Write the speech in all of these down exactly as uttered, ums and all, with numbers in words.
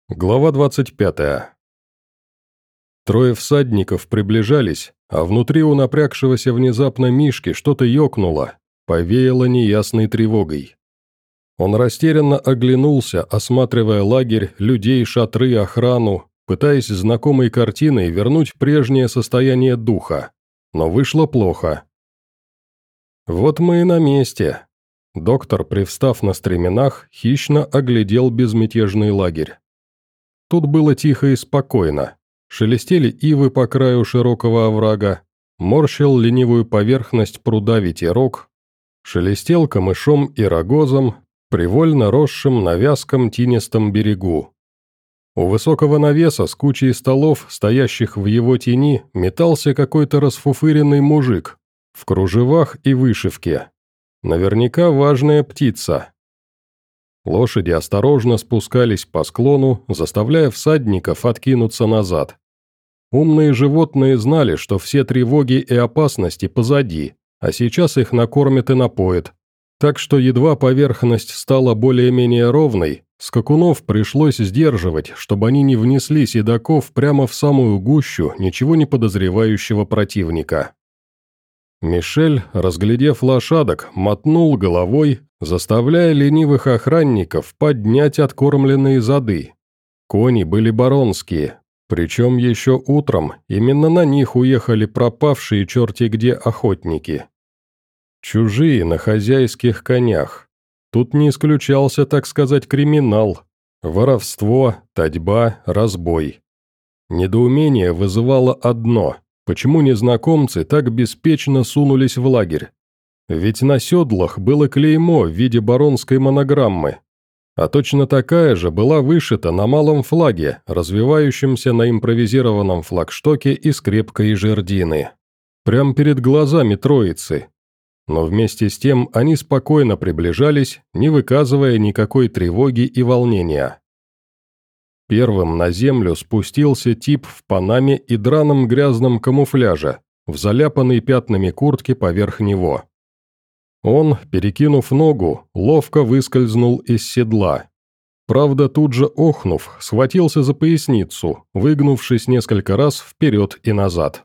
Глава двадцать пятая. Трое всадников приближались, а внутри у напрягшегося внезапно Мишки что-то ёкнуло, повеяло неясной тревогой. Он растерянно оглянулся, осматривая лагерь, людей, шатры, охрану, пытаясь знакомой картиной вернуть прежнее состояние духа, но вышло плохо. «Вот мы и на месте». Доктор, привстав на стременах, хищно оглядел безмятежный лагерь. Тут было тихо и спокойно. Шелестели ивы по краю широкого оврага, морщил ленивую поверхность пруда ветерок, шелестел камышом и рогозом, привольно росшим на вязком тинистом берегу. У высокого навеса с кучей столов, стоящих в его тени, метался какой-то расфуфыренный мужик в кружевах и вышивке. Наверняка важная птица. Лошади осторожно спускались по склону, заставляя всадников откинуться назад. Умные животные знали, что все тревоги и опасности позади, а сейчас их накормят и напоят. Так что едва поверхность стала более-менее ровной, скакунов пришлось сдерживать, чтобы они не внесли седаков прямо в самую гущу ничего не подозревающего противника. Мишель, разглядев лошадок, мотнул головой, заставляя ленивых охранников поднять откормленные зады. Кони были баронские, причем еще утром именно на них уехали пропавшие черти где охотники. Чужие на хозяйских конях. Тут не исключался, так сказать, криминал, воровство, татьба, разбой. Недоумение вызывало одно – почему незнакомцы так беспечно сунулись в лагерь? Ведь на седлах было клеймо в виде баронской монограммы, а точно такая же была вышита на малом флаге, развивающемся на импровизированном флагштоке из крепкой жердины. Прямо перед глазами троицы. Но вместе с тем они спокойно приближались, не выказывая никакой тревоги и волнения. Первым на землю спустился тип в панаме и драном грязном камуфляже, в заляпанной пятнами куртке поверх него. Он, перекинув ногу, ловко выскользнул из седла. Правда, тут же охнув, схватился за поясницу, выгнувшись несколько раз вперед и назад.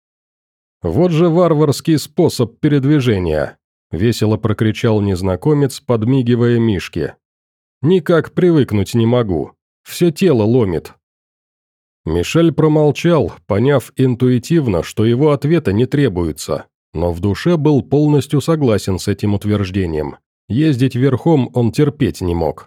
«Вот же варварский способ передвижения!» – весело прокричал незнакомец, подмигивая Мишке. «Никак привыкнуть не могу. Все тело ломит». Мишель промолчал, поняв интуитивно, что его ответа не требуется, но в душе был полностью согласен с этим утверждением. Ездить верхом он терпеть не мог.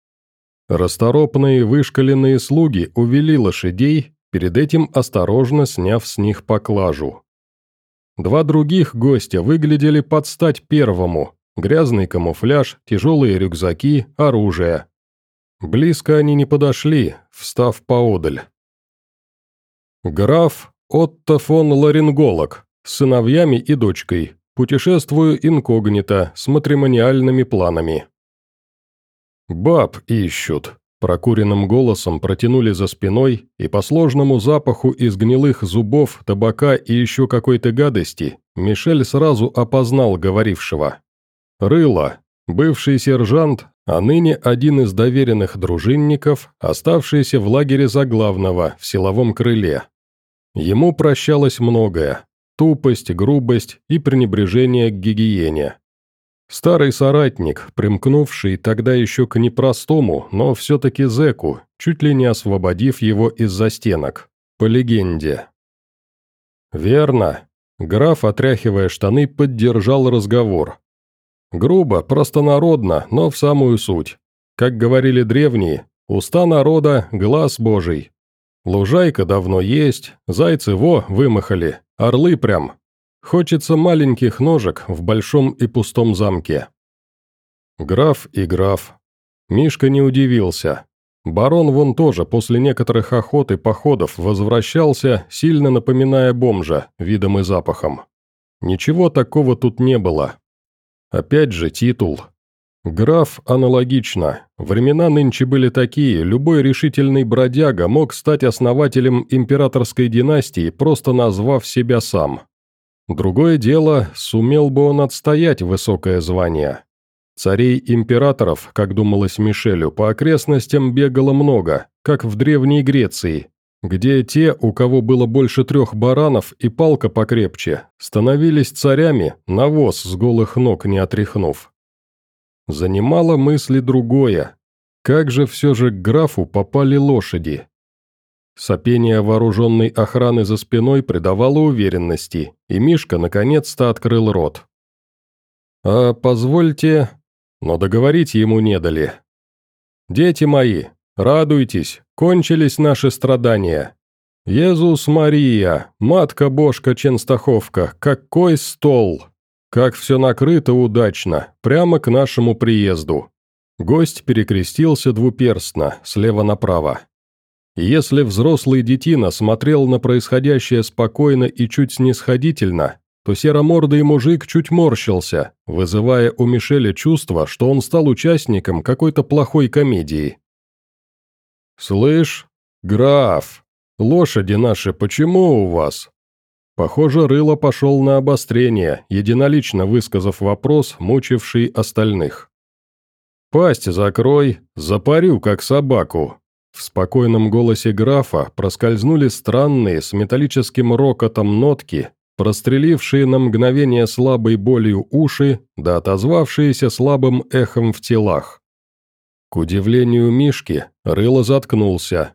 Расторопные вышкаленные слуги увели лошадей, перед этим осторожно сняв с них поклажу. Два других гостя выглядели под стать первому: грязный камуфляж, тяжелые рюкзаки, оружие. Близко они не подошли, встав поодаль. Граф Отто фон Ларинголог, с сыновьями и дочкой, путешествую инкогнито, с матримониальными планами. «Баб ищут», – прокуренным голосом протянули за спиной, и по сложному запаху из гнилых зубов, табака и еще какой-то гадости Мишель сразу опознал говорившего. Рыло, бывший сержант, а ныне один из доверенных дружинников, оставшийся в лагере заглавного в силовом крыле. Ему прощалось многое – тупость, грубость и пренебрежение к гигиене. Старый соратник, примкнувший тогда еще к непростому, но все-таки зэку, чуть ли не освободив его из застенок, по легенде. «Верно», – граф, отряхивая штаны, поддержал разговор. Грубо, простонародно, но в самую суть. Как говорили древние, уста народа – глаз божий. Лужайка давно есть, зайцы во вымахали, орлы прям. Хочется маленьких ножек в большом и пустом замке. Граф и граф. Мишка не удивился. Барон вон тоже после некоторых охот и походов возвращался, сильно напоминая бомжа, видом и запахом. Ничего такого тут не было. Опять же титул. Граф аналогично. Времена нынче были такие, любой решительный бродяга мог стать основателем императорской династии, просто назвав себя сам. Другое дело, сумел бы он отстоять высокое звание. Царей-императоров, как думалось Мишелю, по окрестностям бегало много, как в Древней Греции, где те, у кого было больше трех баранов и палка покрепче, становились царями, навоз с голых ног не отряхнув. Занимало мысли другое. Как же все же к графу попали лошади? Сопение вооруженной охраны за спиной придавало уверенности, и Мишка наконец-то открыл рот. «А позвольте...» Но договорить ему не дали. «Дети мои, радуйтесь, кончились наши страдания. Иисус Мария, Матка-Божка Ченстаховка, какой стол! Как все накрыто удачно, прямо к нашему приезду». Гость перекрестился двуперстно, слева направо. Если взрослый детина смотрел на происходящее спокойно и чуть снисходительно, то серомордый мужик чуть морщился, вызывая у Мишеля чувство, что он стал участником какой-то плохой комедии. «Слышь, граф, лошади наши почему у вас?» Похоже, Рыло пошел на обострение, единолично высказав вопрос, мучивший остальных. «Пасть закрой, запарю, как собаку». В спокойном голосе графа проскользнули странные с металлическим рокотом нотки, прострелившие на мгновение слабой болью уши, да отозвавшиеся слабым эхом в телах. К удивлению Мишки, Рыло заткнулся.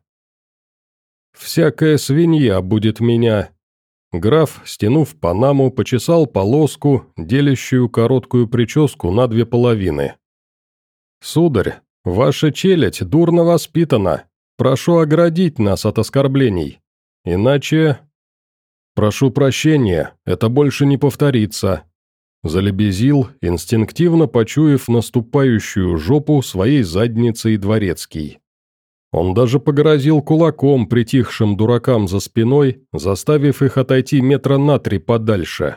«Всякая свинья будет меня...» Граф, стянув панаму, почесал полоску, делящую короткую прическу на две половины. «Сударь, ваша челядь дурно воспитана. Прошу оградить нас от оскорблений. Иначе...» «Прошу прощения, это больше не повторится», – залебезил, инстинктивно почуяв наступающую жопу своей задницей дворецкий. Он даже погрозил кулаком притихшим дуракам за спиной, заставив их отойти метра на три подальше.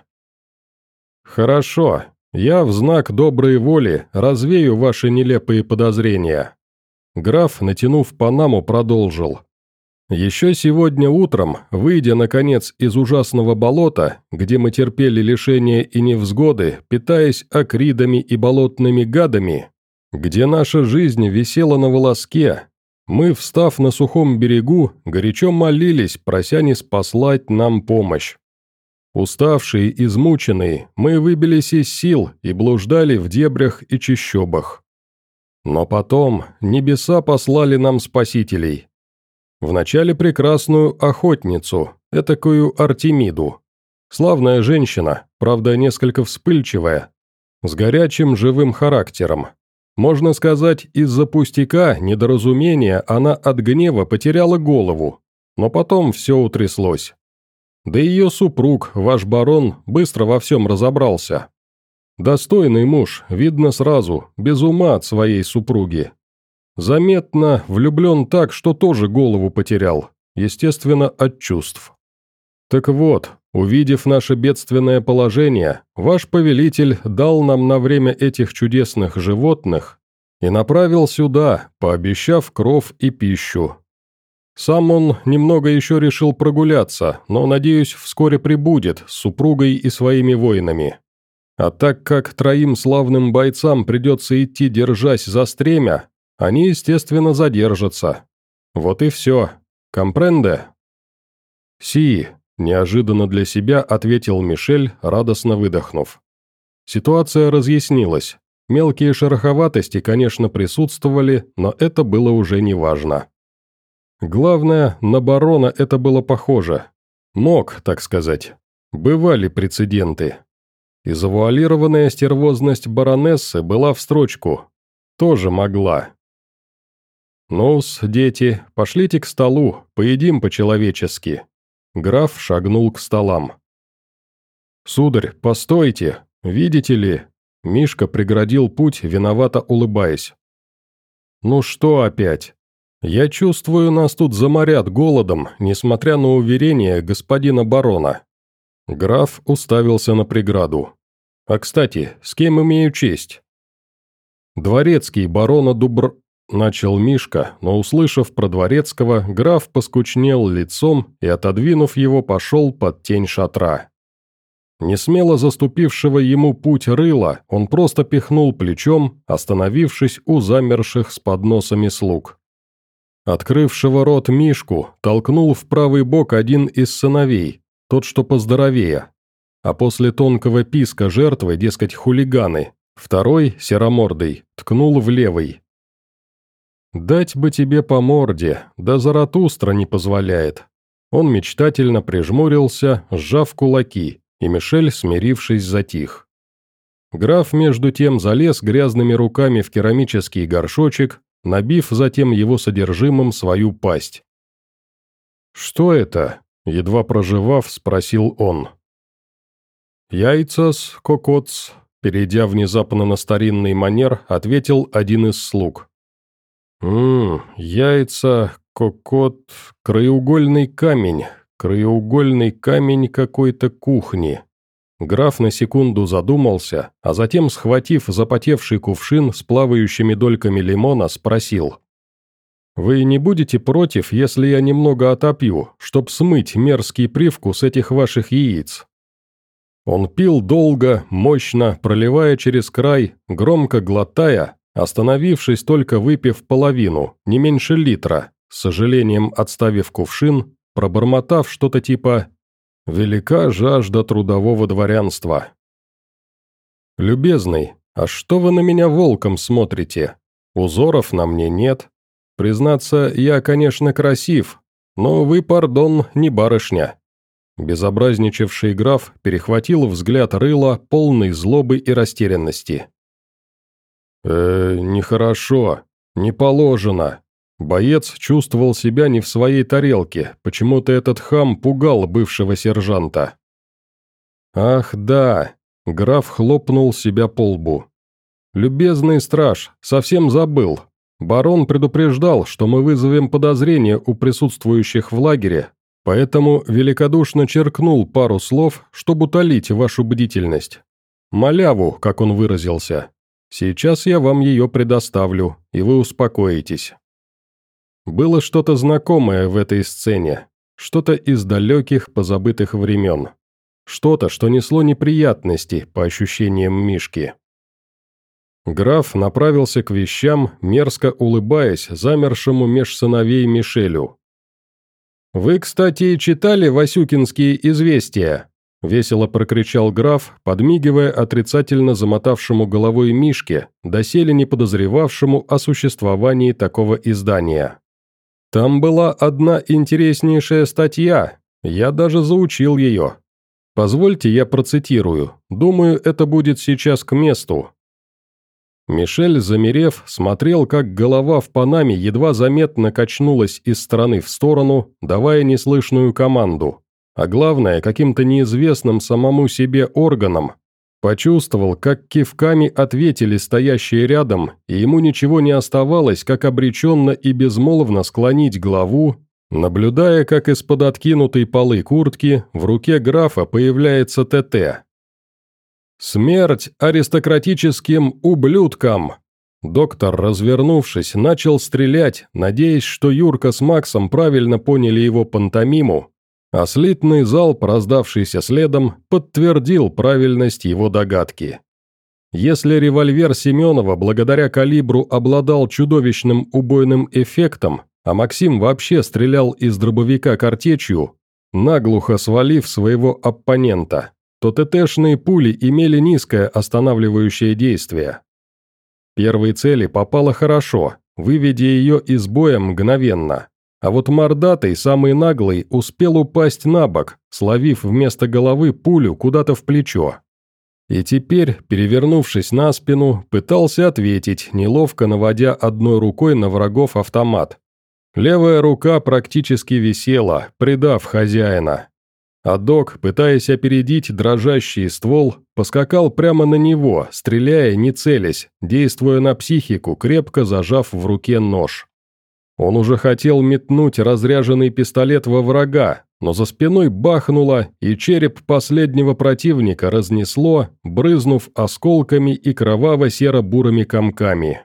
«Хорошо, я в знак доброй воли развею ваши нелепые подозрения». Граф, натянув панаму, продолжил. «Еще сегодня утром, выйдя, наконец, из ужасного болота, где мы терпели лишения и невзгоды, питаясь акридами и болотными гадами, где наша жизнь висела на волоске, мы, встав на сухом берегу, горячо молились, прося ниспослать нам помощь. Уставшие, измученные, мы выбились из сил и блуждали в дебрях и чащобах. Но потом небеса послали нам спасителей. Вначале прекрасную охотницу, этакую Артемиду. Славная женщина, правда несколько вспыльчивая, с горячим живым характером. Можно сказать, из-за пустяка, недоразумения она от гнева потеряла голову, но потом все утряслось. Да и ее супруг, ваш барон, быстро во всем разобрался. Достойный муж, видно сразу, без ума от своей супруги. Заметно влюблен так, что тоже голову потерял, естественно, от чувств. Так вот, увидев наше бедственное положение, ваш повелитель дал нам на время этих чудесных животных и направил сюда, пообещав кров и пищу. Сам он немного еще решил прогуляться, но, надеюсь, вскоре прибудет с супругой и своими воинами. А так как троим славным бойцам придется идти, держась за стремя, они, естественно, задержатся. Вот и все. Компренде?» «Си», – неожиданно для себя ответил Мишель, радостно выдохнув. Ситуация разъяснилась. Мелкие шероховатости, конечно, присутствовали, но это было уже неважно. Главное, на барона это было похоже. Мог, так сказать. Бывали прецеденты. И завуалированная стервозность баронессы была в строчку. Тоже могла. «Ну-с, дети, пошлите к столу, поедим по-человечески». Граф шагнул к столам. «Сударь, постойте, видите ли?» Мишка преградил путь, виновато улыбаясь. «Ну что опять? Я чувствую, нас тут заморят голодом, несмотря на уверение господина барона». Граф уставился на преграду. «А, кстати, с кем имею честь?» «Дворецкий барона Дубр...» – начал Мишка, но, услышав про Дворецкого, граф поскучнел лицом и, отодвинув его, пошел под тень шатра. Несмело заступившего ему путь Рыла, он просто пихнул плечом, остановившись у замерших с подносами слуг. Открывшего рот Мишку толкнул в правый бок один из сыновей, тот, что поздоровее. А после тонкого писка жертвы, дескать, хулиганы, второй, серомордый, ткнул в левый. «Дать бы тебе по морде, да Заратустра не позволяет». Он мечтательно прижмурился, сжав кулаки, и Мишель, смирившись, затих. Граф, между тем, залез грязными руками в керамический горшочек, набив затем его содержимым свою пасть. «Что это?» — едва прожевав, спросил он. «Яйца-с, кокоц», — перейдя внезапно на старинный манер, ответил один из слуг. «Ммм, яйца, кокот, краеугольный камень, краеугольный камень какой-то кухни». Граф на секунду задумался, а затем, схватив запотевший кувшин с плавающими дольками лимона, спросил. «Вы не будете против, если я немного отопью, чтоб смыть мерзкий привкус этих ваших яиц?» Он пил долго, мощно, проливая через край, громко глотая, остановившись только выпив половину, не меньше литра, с сожалением отставив кувшин, пробормотав что-то типа «Велика жажда трудового дворянства». «Любезный, а что вы на меня волком смотрите? Узоров на мне нет. Признаться, я, конечно, красив, но вы, пардон, не барышня». Безобразничавший граф перехватил взгляд рыла, полный злобы и растерянности. «Э, нехорошо, не положено». Боец чувствовал себя не в своей тарелке, почему-то этот хам пугал бывшего сержанта. «Ах, да!» — граф хлопнул себя по лбу. «Любезный страж, совсем забыл. Барон предупреждал, что мы вызовем подозрение у присутствующих в лагере, поэтому великодушно черкнул пару слов, чтобы утолить вашу бдительность. Маляву, как он выразился. Сейчас я вам ее предоставлю, и вы успокоитесь». Было что-то знакомое в этой сцене, что-то из далеких позабытых времен, что-то, что несло неприятности, по ощущениям Мишки. Граф направился к вещам, мерзко улыбаясь замершему меж сыновей Мишелю. «Вы, кстати, читали Васюкинские известия?» — весело прокричал граф, подмигивая отрицательно замотавшему головой Мишке, доселе не подозревавшему о существовании такого издания. «Там была одна интереснейшая статья, я даже заучил ее. Позвольте, я процитирую, думаю, это будет сейчас к месту». Мишель, замерев, смотрел, как голова в панаме едва заметно качнулась из стороны в сторону, давая неслышную команду, а главное, каким-то неизвестным самому себе органом. Почувствовал, как кивками ответили стоящие рядом, и ему ничего не оставалось, как обреченно и безмолвно склонить голову, наблюдая, как из-под откинутой полы куртки в руке графа появляется ТТ. «Смерть аристократическим ублюдкам!» Доктор, развернувшись, начал стрелять, надеясь, что Юрка с Максом правильно поняли его пантомиму, а слитный залп, раздавшийся следом, подтвердил правильность его догадки. Если револьвер Семенова благодаря калибру обладал чудовищным убойным эффектом, а Максим вообще стрелял из дробовика картечью, наглухо свалив своего оппонента, то ТТшные пули имели низкое останавливающее действие. Первой цели попало хорошо, выведя ее из боя мгновенно. А вот мордатый, самый наглый, успел упасть на бок, словив вместо головы пулю куда-то в плечо. И теперь, перевернувшись на спину, пытался ответить, неловко наводя одной рукой на врагов автомат. Левая рука практически висела, предав хозяина. А док, пытаясь опередить дрожащий ствол, поскакал прямо на него, стреляя, не целясь, действуя на психику, крепко зажав в руке нож. Он уже хотел метнуть разряженный пистолет во врага, но за спиной бахнуло, и череп последнего противника разнесло, брызнув осколками и кроваво-серо-бурыми комками.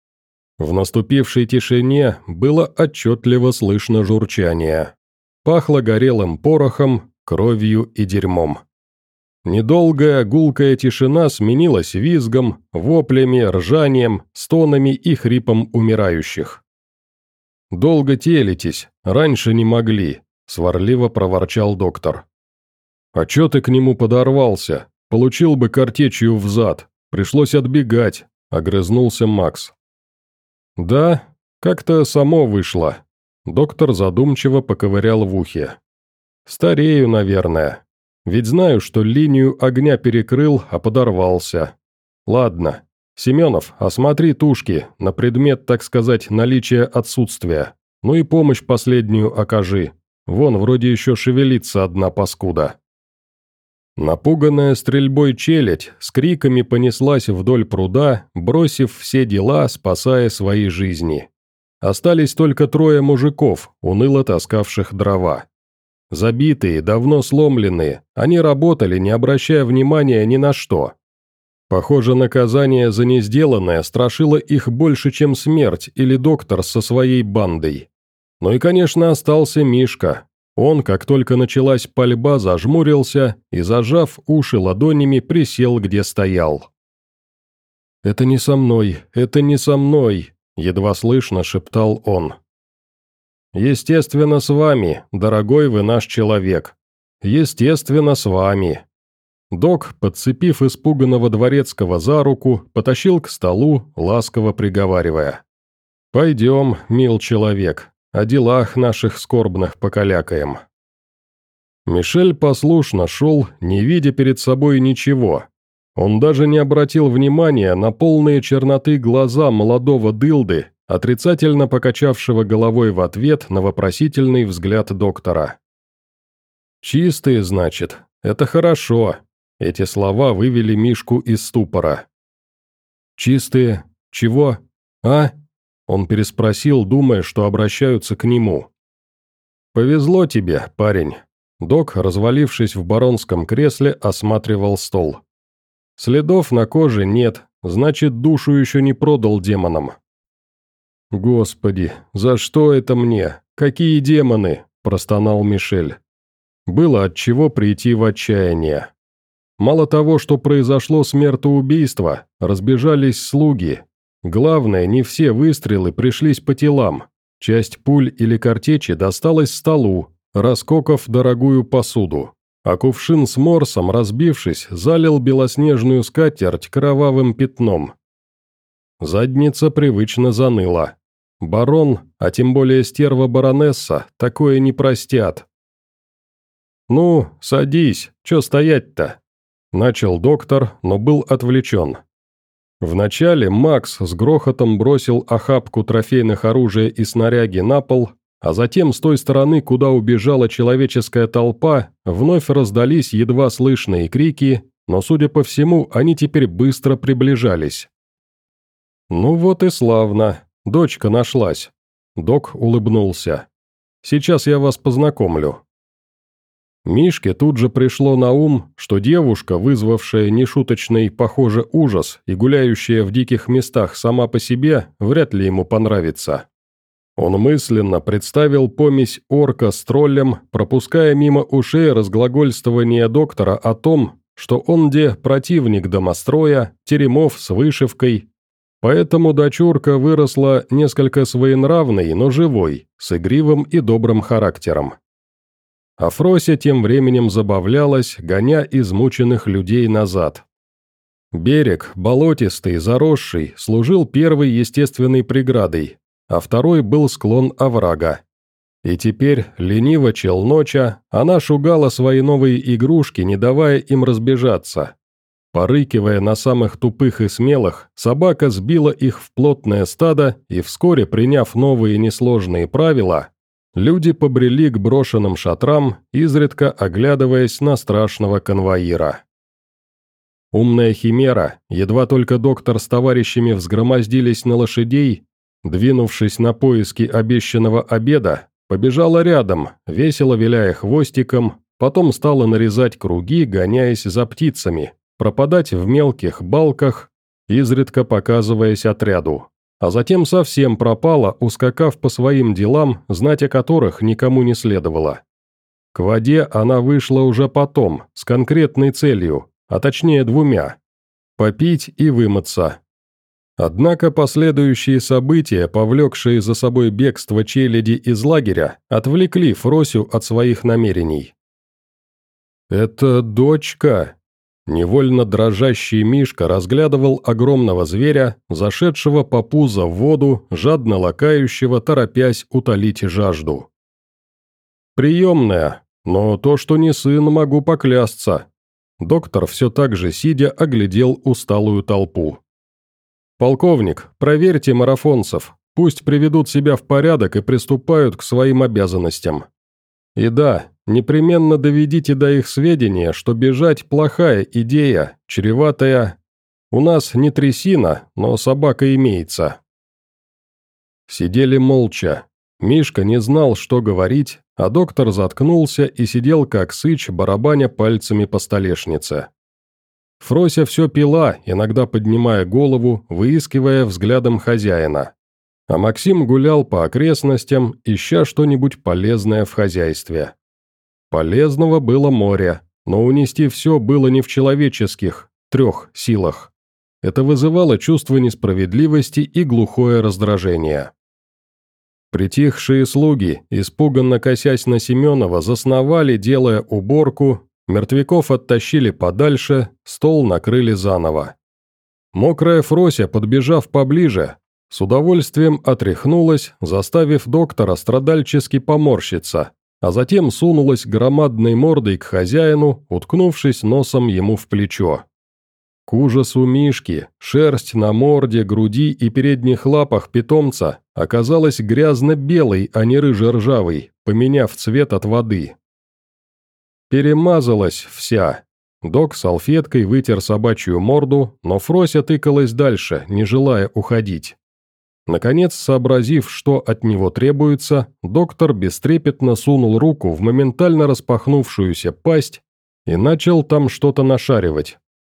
В наступившей тишине было отчетливо слышно журчание. Пахло горелым порохом, кровью и дерьмом. Недолгая гулкая тишина сменилась визгом, воплями, ржанием, стонами и хрипом умирающих. «Долго телитесь, раньше не могли», – сварливо проворчал доктор. «А чё ты к нему подорвался? Получил бы картечью в зад. Пришлось отбегать», – огрызнулся Макс. «Да, как-то само вышло». Доктор задумчиво поковырял в ухе. «Старею, наверное. Ведь знаю, что линию огня перекрыл, а подорвался. Ладно. Семенов, осмотри тушки, на предмет, так сказать, наличия отсутствия. Ну и помощь последнюю окажи. Вон, вроде еще шевелится одна паскуда». Напуганная стрельбой челядь с криками понеслась вдоль пруда, бросив все дела, спасая свои жизни. Остались только трое мужиков, уныло таскавших дрова. Забитые, давно сломленные, они работали, не обращая внимания ни на что. Похоже, наказание за несделанное страшило их больше, чем смерть или доктор со своей бандой. Ну и, конечно, остался Мишка. Он, как только началась пальба, зажмурился и, зажав уши ладонями, присел, где стоял. «Это не со мной, это не со мной», – едва слышно шептал он. «Естественно, с вами, дорогой вы наш человек. Естественно, с вами». Док, подцепив испуганного дворецкого за руку, потащил к столу, ласково приговаривая. «Пойдем, мил человек, о делах наших скорбных покалякаем». Мишель послушно шел, не видя перед собой ничего. Он даже не обратил внимания на полные черноты глаза молодого дылды, отрицательно покачавшего головой в ответ на вопросительный взгляд доктора. «Чистые, значит, это хорошо», – эти слова вывели Мишку из ступора. «Чистые? Чего? А?» – он переспросил, думая, что обращаются к нему. «Повезло тебе, парень». Док, развалившись в баронском кресле, осматривал стол. «Следов на коже нет, значит, душу еще не продал демонам». «Господи, за что это мне? Какие демоны?» – простонал Мишель. Было от чего прийти в отчаяние. Мало того, что произошло смертоубийство, разбежались слуги. Главное, не все выстрелы пришлись по телам. Часть пуль или картечи досталась столу, раскокав дорогую посуду. А кувшин с морсом, разбившись, залил белоснежную скатерть кровавым пятном. Задница привычно заныла. Барон, а тем более стерва-баронесса, такое не простят. «Ну, садись, чё стоять-то?» – начал доктор, но был отвлечен. Вначале Макс с грохотом бросил охапку трофейных оружия и снаряги на пол, а затем с той стороны, куда убежала человеческая толпа, вновь раздались едва слышные крики, но, судя по всему, они теперь быстро приближались. «Ну вот и славно, дочка нашлась», – док улыбнулся. «Сейчас я вас познакомлю». Мишке тут же пришло на ум, что девушка, вызвавшая нешуточный, похоже, ужас и гуляющая в диких местах сама по себе, вряд ли ему понравится. Он мысленно представил помесь орка с троллем, пропуская мимо ушей разглагольствование доктора о том, что он де противник домостроя, теремов с вышивкой. Поэтому дочурка выросла несколько своенравной, но живой, с игривым и добрым характером. А Фрося тем временем забавлялась, гоня измученных людей назад. Берег, болотистый, заросший, служил первой естественной преградой, а второй был склон оврага. И теперь, лениво челноча, она шугала свои новые игрушки, не давая им разбежаться. Порыкивая на самых тупых и смелых, собака сбила их в плотное стадо, и вскоре, приняв новые несложные правила, люди побрели к брошенным шатрам, изредка оглядываясь на страшного конвоира. Умная химера, едва только доктор с товарищами взгромоздились на лошадей, двинувшись на поиски обещанного обеда, побежала рядом, весело виляя хвостиком, потом стала нарезать круги, гоняясь за птицами, пропадать в мелких балках, изредка показываясь отряду. А затем совсем пропала, ускакав по своим делам, знать о которых никому не следовало. К воде она вышла уже потом, с конкретной целью, а точнее двумя – попить и вымыться. Однако последующие события, повлекшие за собой бегство челяди из лагеря, отвлекли Фросю от своих намерений. «Это дочка!» Невольно дрожащий Мишка разглядывал огромного зверя, зашедшего по пузо в воду, жадно лакающего, торопясь утолить жажду. «Приемная, но то, что не сын, могу поклясться». Доктор все так же сидя оглядел усталую толпу. «Полковник, проверьте марафонцев, пусть приведут себя в порядок и приступают к своим обязанностям. И да, непременно доведите до их сведения, что бежать – плохая идея, чреватая. У нас не трясина, но собака имеется». Сидели молча. Мишка не знал, что говорить, а доктор заткнулся и сидел как сыч, барабаня пальцами по столешнице. Фрося все пила, иногда поднимая голову, выискивая взглядом хозяина. А Максим гулял по окрестностям, ища что-нибудь полезное в хозяйстве. Полезного было море, но унести все было не в человеческих, трех силах. Это вызывало чувство несправедливости и глухое раздражение. Притихшие слуги, испуганно косясь на Семенова, засновали, делая уборку, мертвяков оттащили подальше, стол накрыли заново. Мокрая Фрося, подбежав поближе, с удовольствием отряхнулась, заставив доктора страдальчески поморщиться, а затем сунулась громадной мордой к хозяину, уткнувшись носом ему в плечо. К ужасу Мишки, шерсть на морде, груди и передних лапах питомца оказалась грязно-белой, а не рыже-ржавой, поменяв цвет от воды. Перемазалась вся. Док салфеткой вытер собачью морду, но Фрося тыкалась дальше, не желая уходить. Наконец, сообразив, что от него требуется, доктор бестрепетно сунул руку в моментально распахнувшуюся пасть и начал там что-то нашаривать.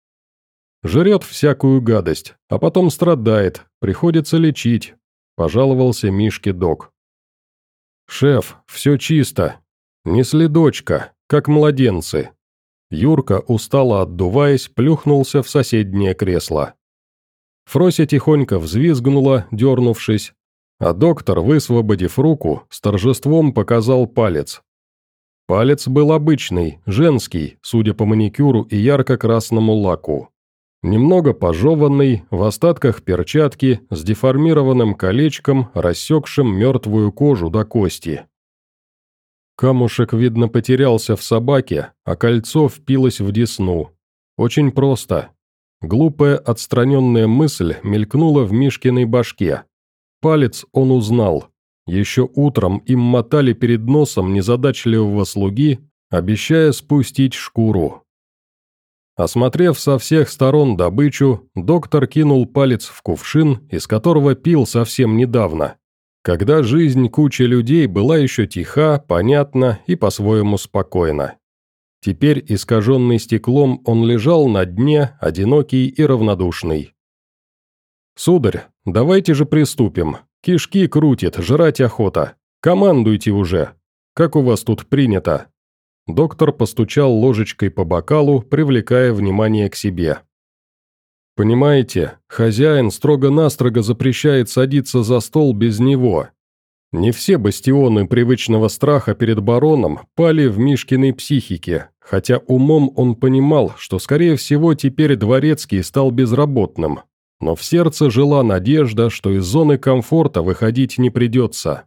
«Жрет всякую гадость, а потом страдает, приходится лечить», – пожаловался Мишке док. «Шеф, все чисто. Не следочка, как младенцы». Юрка, устало отдуваясь, плюхнулся в соседнее кресло. Фрося тихонько взвизгнула, дернувшись, а доктор, высвободив руку, с торжеством показал палец. Палец был обычный, женский, судя по маникюру и ярко-красному лаку. Немного пожеванный, в остатках перчатки, с деформированным колечком, рассекшим мертвую кожу до кости. Камушек, видно, потерялся в собаке, а кольцо впилось в десну. Очень просто. Глупая отстраненная мысль мелькнула в Мишкиной башке. Палец он узнал. Еще утром им мотали перед носом незадачливого слуги, обещая спустить шкуру. Осмотрев со всех сторон добычу, доктор кинул палец в кувшин, из которого пил совсем недавно, когда жизнь кучи людей была еще тиха, понятна и по-своему спокойна. Теперь, искаженный стеклом, он лежал на дне, одинокий и равнодушный. «Сударь, давайте же приступим. Кишки крутит, жрать охота. Командуйте уже. Как у вас тут принято?» Доктор постучал ложечкой по бокалу, привлекая внимание к себе. «Понимаете, хозяин строго-настрого запрещает садиться за стол без него. Не все бастионы привычного страха перед бароном пали в Мишкиной психике, хотя умом он понимал, что, скорее всего, теперь дворецкий стал безработным, но в сердце жила надежда, что из зоны комфорта выходить не придется.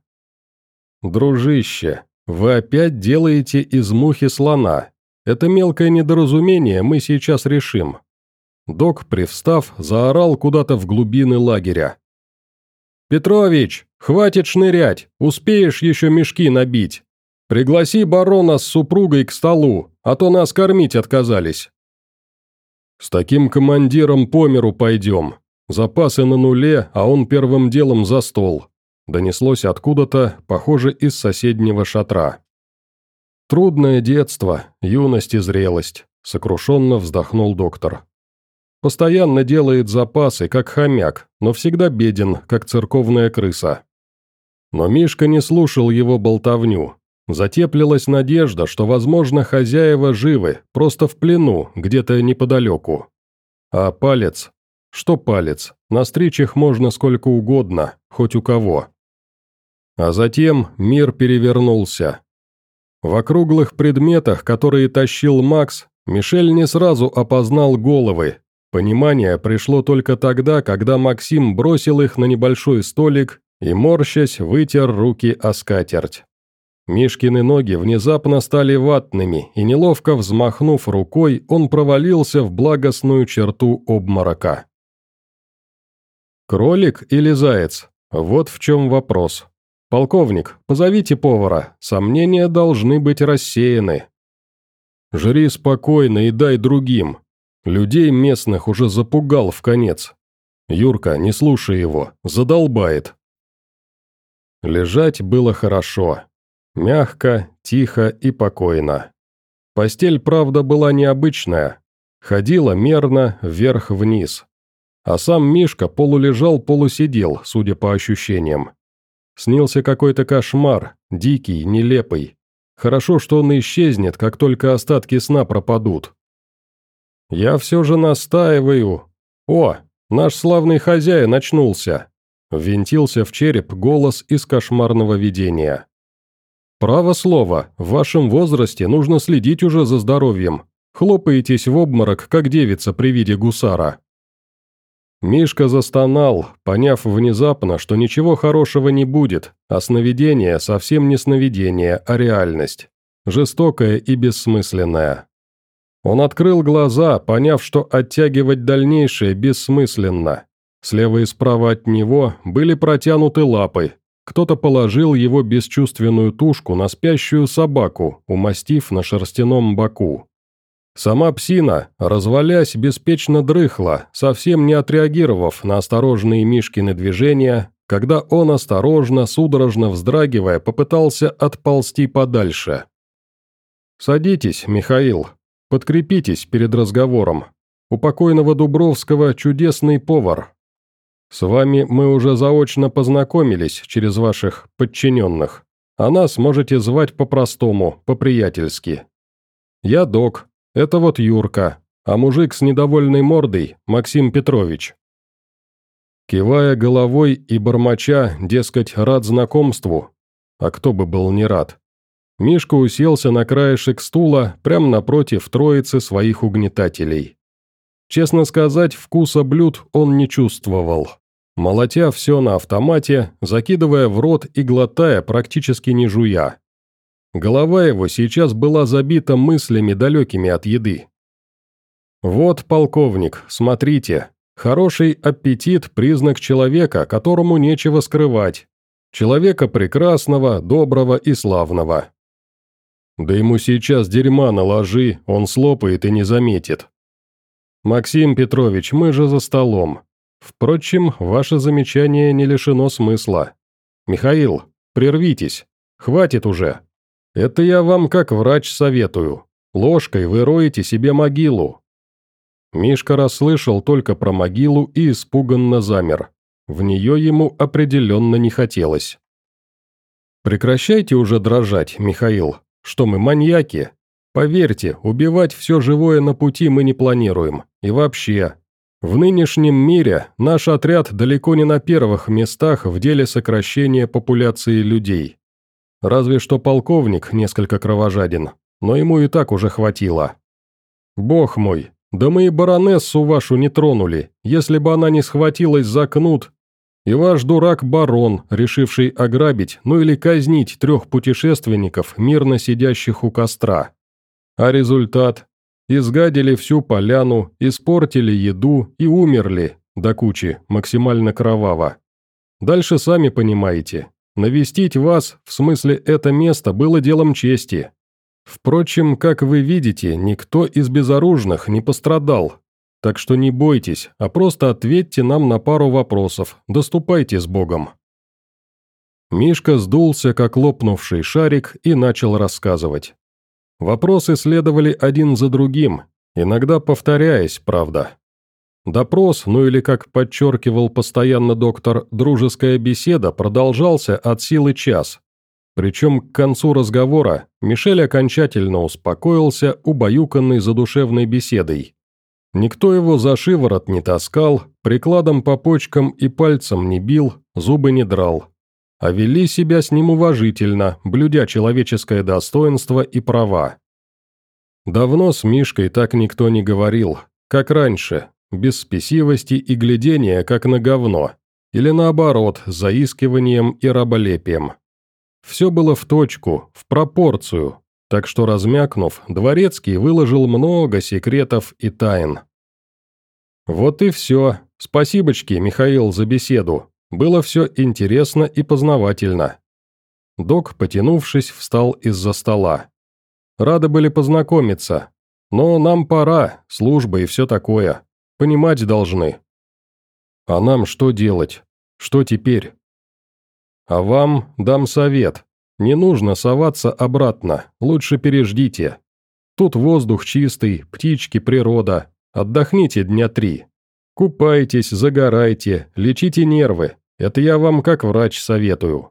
«Дружище, вы опять делаете из мухи слона. Это мелкое недоразумение мы сейчас решим». Док, привстав, заорал куда-то в глубины лагеря. «Петрович, хватит шнырять, успеешь еще мешки набить. Пригласи барона с супругой к столу, а то нас кормить отказались». «С таким командиром по миру пойдем. Запасы на нуле, а он первым делом за стол», донеслось откуда-то, похоже, из соседнего шатра. «Трудное детство, юность и зрелость», сокрушенно вздохнул доктор. «Постоянно делает запасы, как хомяк, но всегда беден, как церковная крыса». Но Мишка не слушал его болтовню. Затеплилась надежда, что, возможно, хозяева живы, просто в плену, где-то неподалеку. А палец? Что палец, настричь их можно сколько угодно, хоть у кого. А затем мир перевернулся. В округлых предметах, которые тащил Макс, Мишель не сразу опознал головы. Понимание пришло только тогда, когда Максим бросил их на небольшой столик и, морщась, вытер руки о скатерть. Мишкины ноги внезапно стали ватными, и, неловко взмахнув рукой, он провалился в благостную черту обморока. Кролик или заяц? Вот в чем вопрос. «Полковник, позовите повара, сомнения должны быть рассеяны». «Жри спокойно и дай другим. Людей местных уже запугал вконец. Юрка, не слушай его, задолбает». Лежать было хорошо. Мягко, тихо и покойно. Постель, правда, была необычная. Ходила мерно вверх-вниз. А сам Мишка полулежал, полусидел, судя по ощущениям. Снился какой-то кошмар, дикий, нелепый. Хорошо, что он исчезнет, как только остатки сна пропадут. Я все же настаиваю. О, наш славный хозяин очнулся. Ввинтился в череп голос из кошмарного видения. Право слово, в вашем возрасте нужно следить уже за здоровьем. Хлопаетесь в обморок, как девица при виде гусара. Мишка застонал, поняв внезапно, что ничего хорошего не будет, а сновидение совсем не сновидение, а реальность. Жестокая и бессмысленная. Он открыл глаза, поняв, что оттягивать дальнейшее бессмысленно. Слева и справа от него были протянуты лапы. Кто-то положил его бесчувственную тушку на спящую собаку, умастив на шерстяном боку. Сама псина, развалясь, беспечно дрыхла, совсем не отреагировав на осторожные Мишкины движения, когда он осторожно, судорожно вздрагивая, попытался отползти подальше. «Садитесь, Михаил, подкрепитесь перед разговором. У покойного Дубровского чудесный повар. С вами мы уже заочно познакомились через ваших подчиненных, а нас можете звать по-простому, по-приятельски. Я док. Это вот Юрка, а мужик с недовольной мордой – Максим Петрович». Кивая головой и бормоча, дескать, рад знакомству, а кто бы был не рад, Мишка уселся на краешек стула прямо напротив троицы своих угнетателей. Честно сказать, вкуса блюд он не чувствовал. Молотя все на автомате, закидывая в рот и глотая, практически не жуя. Голова его сейчас была забита мыслями, далекими от еды. «Вот, полковник, смотрите. Хороший аппетит – признак человека, которому нечего скрывать. Человека прекрасного, доброго и славного. Да ему сейчас дерьма наложи, он слопает и не заметит. Максим Петрович, мы же за столом. Впрочем, ваше замечание не лишено смысла. Михаил, прервитесь. Хватит уже. Это я вам как врач советую. Ложкой вы роете себе могилу». Мишка расслышал только про могилу и испуганно замер. В нее ему определенно не хотелось. «Прекращайте уже дрожать, Михаил. Что мы, маньяки? Поверьте, убивать все живое на пути мы не планируем. И вообще, в нынешнем мире наш отряд далеко не на первых местах в деле сокращения популяции людей. Разве что полковник несколько кровожаден, но ему и так уже хватило. Бог мой, да мы и баронессу вашу не тронули, если бы она не схватилась за кнут, и ваш дурак-барон, решивший ограбить, ну или казнить трех путешественников, мирно сидящих у костра. А результат? Изгадили всю поляну, испортили еду и умерли, до кучи, максимально кроваво. Дальше сами понимаете. Навестить вас, в смысле это место, было делом чести. Впрочем, как вы видите, никто из безоружных не пострадал. Так что не бойтесь, а просто ответьте нам на пару вопросов, доступайте с Богом». Мишка сдулся, как лопнувший шарик, и начал рассказывать. Вопросы следовали один за другим, иногда повторяясь, правда. Допрос, ну или, как подчеркивал постоянно доктор, дружеская беседа продолжался от силы час. Причем к концу разговора Мишель окончательно успокоился, убаюканный задушевной беседой. Никто его за шиворот не таскал, прикладом по почкам и пальцем не бил, зубы не драл. А вели себя с ним уважительно, блюдя человеческое достоинство и права. Давно с Мишкой так никто не говорил, как раньше, без спесивости и глядения, как на говно, или наоборот, с заискиванием и раболепием. Все было в точку, в пропорцию, так что, размякнув, Дворецкий выложил много секретов и тайн. Вот и все. Спасибочки, Михаил, за беседу. Было все интересно и познавательно. Док, потянувшись, встал из-за стола. Рады были познакомиться, но нам пора, служба и все такое. Понимать должны. А нам что делать? Что теперь? А вам дам совет. Не нужно соваться обратно, лучше переждите. Тут воздух чистый, птички, природа. Отдохните дня три. Купайтесь, загорайте, лечите нервы. Это я вам как врач советую.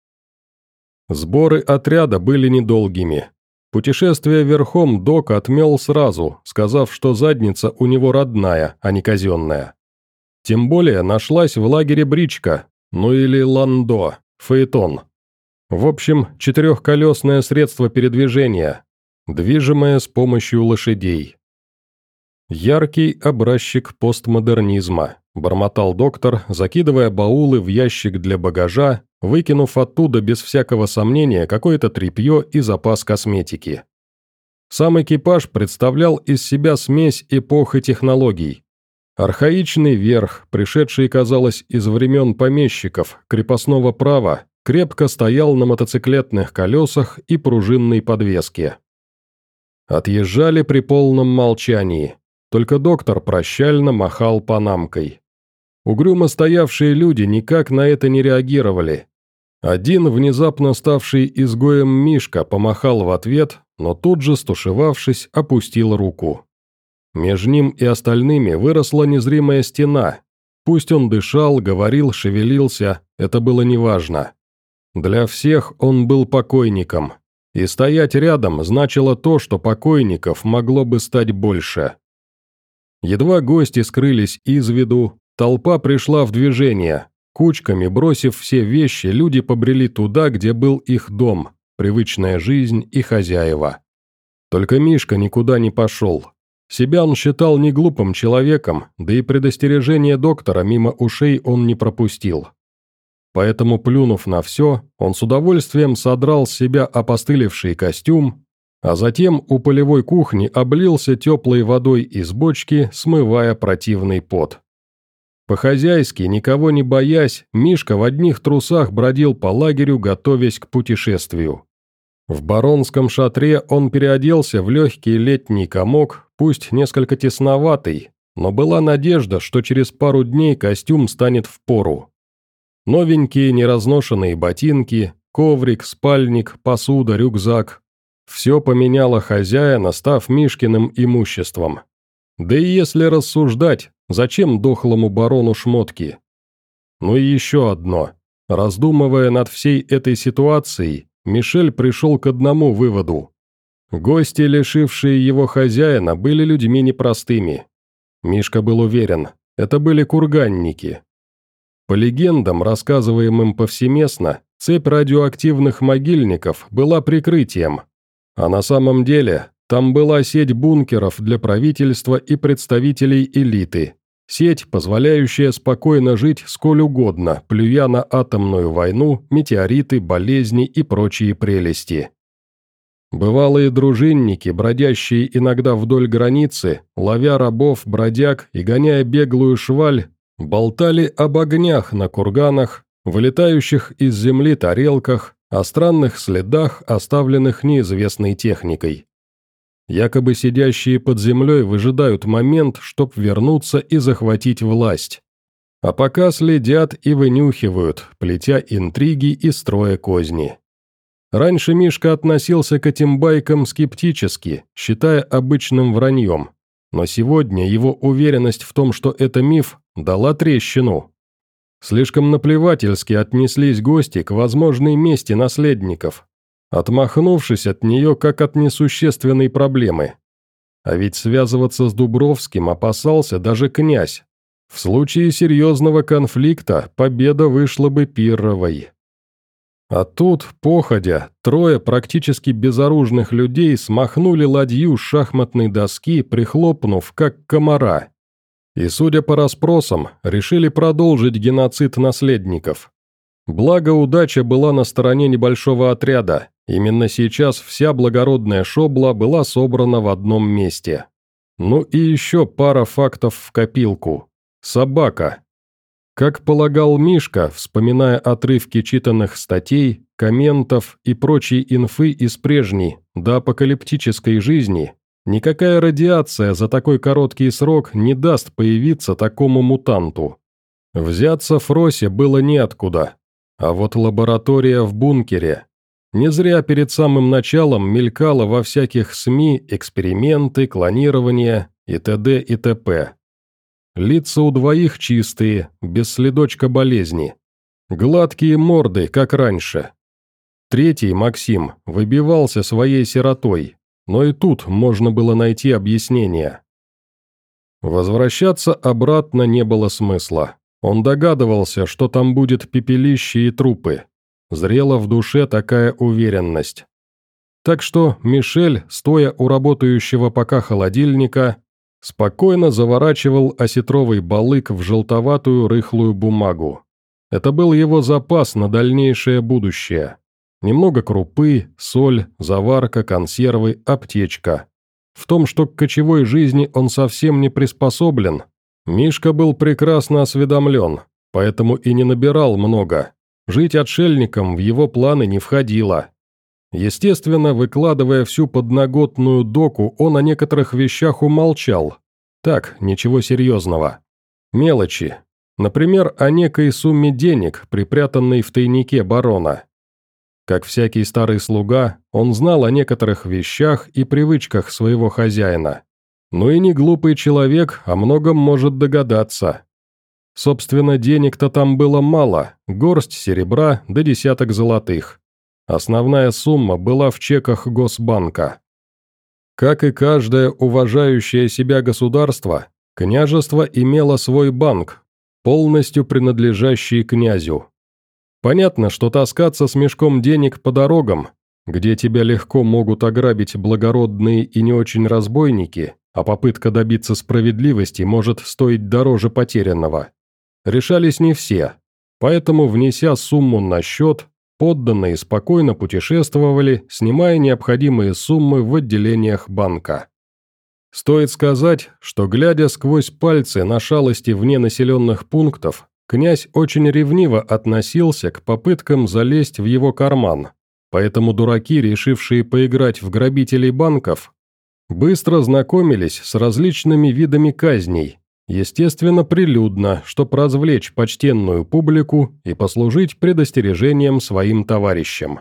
Сборы отряда были недолгими. Путешествие верхом Док отмел сразу, сказав, что задница у него родная, а не казенная. Тем более нашлась в лагере бричка, ну или ландо, фаэтон. В общем, четырехколесное средство передвижения, движимое с помощью лошадей. «Яркий образчик постмодернизма», – бормотал доктор, закидывая баулы в ящик для багажа, выкинув оттуда без всякого сомнения какое-то тряпье и запас косметики. Сам экипаж представлял из себя смесь эпох и технологий. Архаичный верх, пришедший, казалось, из времен помещиков, крепостного права, крепко стоял на мотоциклетных колесах и пружинной подвеске. Отъезжали при полном молчании. Только доктор прощально махал панамкой. Угрюмо стоявшие люди никак на это не реагировали. Один, внезапно ставший изгоем Мишка, помахал в ответ, но тут же, стушевавшись, опустил руку. Меж ним и остальными выросла незримая стена. Пусть он дышал, говорил, шевелился, это было неважно. Для всех он был покойником. И стоять рядом значило то, что покойников могло бы стать больше. Едва гости скрылись из виду, толпа пришла в движение. Кучками, бросив все вещи, люди побрели туда, где был их дом, привычная жизнь и хозяева. Только Мишка никуда не пошел. Себя он считал неглупым человеком, да и предостережение доктора мимо ушей он не пропустил. Поэтому, плюнув на все, он с удовольствием содрал с себя опостылевший костюм, а затем у полевой кухни облился теплой водой из бочки, смывая противный пот. По-хозяйски, никого не боясь, Мишка в одних трусах бродил по лагерю, готовясь к путешествию. В баронском шатре он переоделся в легкий летний комок, пусть несколько тесноватый, но была надежда, что через пару дней костюм станет впору. Новенькие неразношенные ботинки, коврик, спальник, посуда, рюкзак. Все поменяло хозяина, став Мишкиным имуществом. Да и если рассуждать, зачем дохлому барону шмотки? Ну и еще одно. Раздумывая над всей этой ситуацией, Мишель пришел к одному выводу. Гости, лишившие его хозяина, были людьми непростыми. Мишка был уверен, это были курганники. По легендам, рассказываемым повсеместно, цепь радиоактивных могильников была прикрытием. А на самом деле, там была сеть бункеров для правительства и представителей элиты. Сеть, позволяющая спокойно жить сколь угодно, плюя на атомную войну, метеориты, болезни и прочие прелести. Бывалые дружинники, бродящие иногда вдоль границы, ловя рабов, бродяг и гоняя беглую шваль, болтали об огнях на курганах, вылетающих из земли тарелках, о странных следах, оставленных неизвестной техникой. Якобы сидящие под землей выжидают момент, чтоб вернуться и захватить власть. А пока следят и вынюхивают, плетя интриги и строя козни. Раньше Мишка относился к этим байкам скептически, считая обычным враньем, но сегодня его уверенность в том, что это миф, дала трещину. Слишком наплевательски отнеслись гости к возможной мести наследников, отмахнувшись от нее как от несущественной проблемы. А ведь связываться с Дубровским опасался даже князь. В случае серьезного конфликта победа вышла бы пирровой. А тут, походя, трое практически безоружных людей смахнули ладью с шахматной доски, прихлопнув, как комара. И, судя по расспросам, решили продолжить геноцид наследников. Благо, удача была на стороне небольшого отряда. Именно сейчас вся благородная шобла была собрана в одном месте. Ну и еще пара фактов в копилку. Собака. Как полагал Мишка, вспоминая отрывки читанных статей, комментов и прочей инфы из прежней, доапокалиптической жизни, никакая радиация за такой короткий срок не даст появиться такому мутанту. Взяться Фросе было неоткуда. А вот лаборатория в бункере. Не зря перед самым началом мелькало во всяких СМИ эксперименты, клонирование и т.д. и т.п. Лица у двоих чистые, без следочка болезни. Гладкие морды, как раньше. Третий, Максим, выбивался своей сиротой, но и тут можно было найти объяснение. Возвращаться обратно не было смысла. Он догадывался, что там будет пепелище и трупы. Зрела в душе такая уверенность. Так что Мишель, стоя у работающего пока холодильника, спокойно заворачивал осетровый балык в желтоватую рыхлую бумагу. Это был его запас на дальнейшее будущее. Немного крупы, соль, заварка, консервы, аптечка. В том, что к кочевой жизни он совсем не приспособлен, Мишка был прекрасно осведомлен, поэтому и не набирал много. Жить отшельником в его планы не входило. Естественно, выкладывая всю подноготную доку, он о некоторых вещах умолчал. Так, ничего серьезного. Мелочи. Например, о некой сумме денег, припрятанной в тайнике барона. Как всякий старый слуга, он знал о некоторых вещах и привычках своего хозяина. Но и не глупый человек о многом может догадаться. Собственно, денег-то там было мало, горсть серебра да десяток золотых. Основная сумма была в чеках Госбанка. Как и каждое уважающее себя государство, княжество имело свой банк, полностью принадлежащий князю. Понятно, что таскаться с мешком денег по дорогам, где тебя легко могут ограбить благородные и не очень разбойники, а попытка добиться справедливости может стоить дороже потерянного. Решались не все, поэтому, внеся сумму на счет, подданные спокойно путешествовали, снимая необходимые суммы в отделениях банка. Стоит сказать, что, глядя сквозь пальцы на шалости вне населенных пунктов, князь очень ревниво относился к попыткам залезть в его карман, поэтому дураки, решившие поиграть в грабителей банков, быстро знакомились с различными видами казней, естественно, прилюдно, чтобы развлечь почтенную публику и послужить предостережением своим товарищам.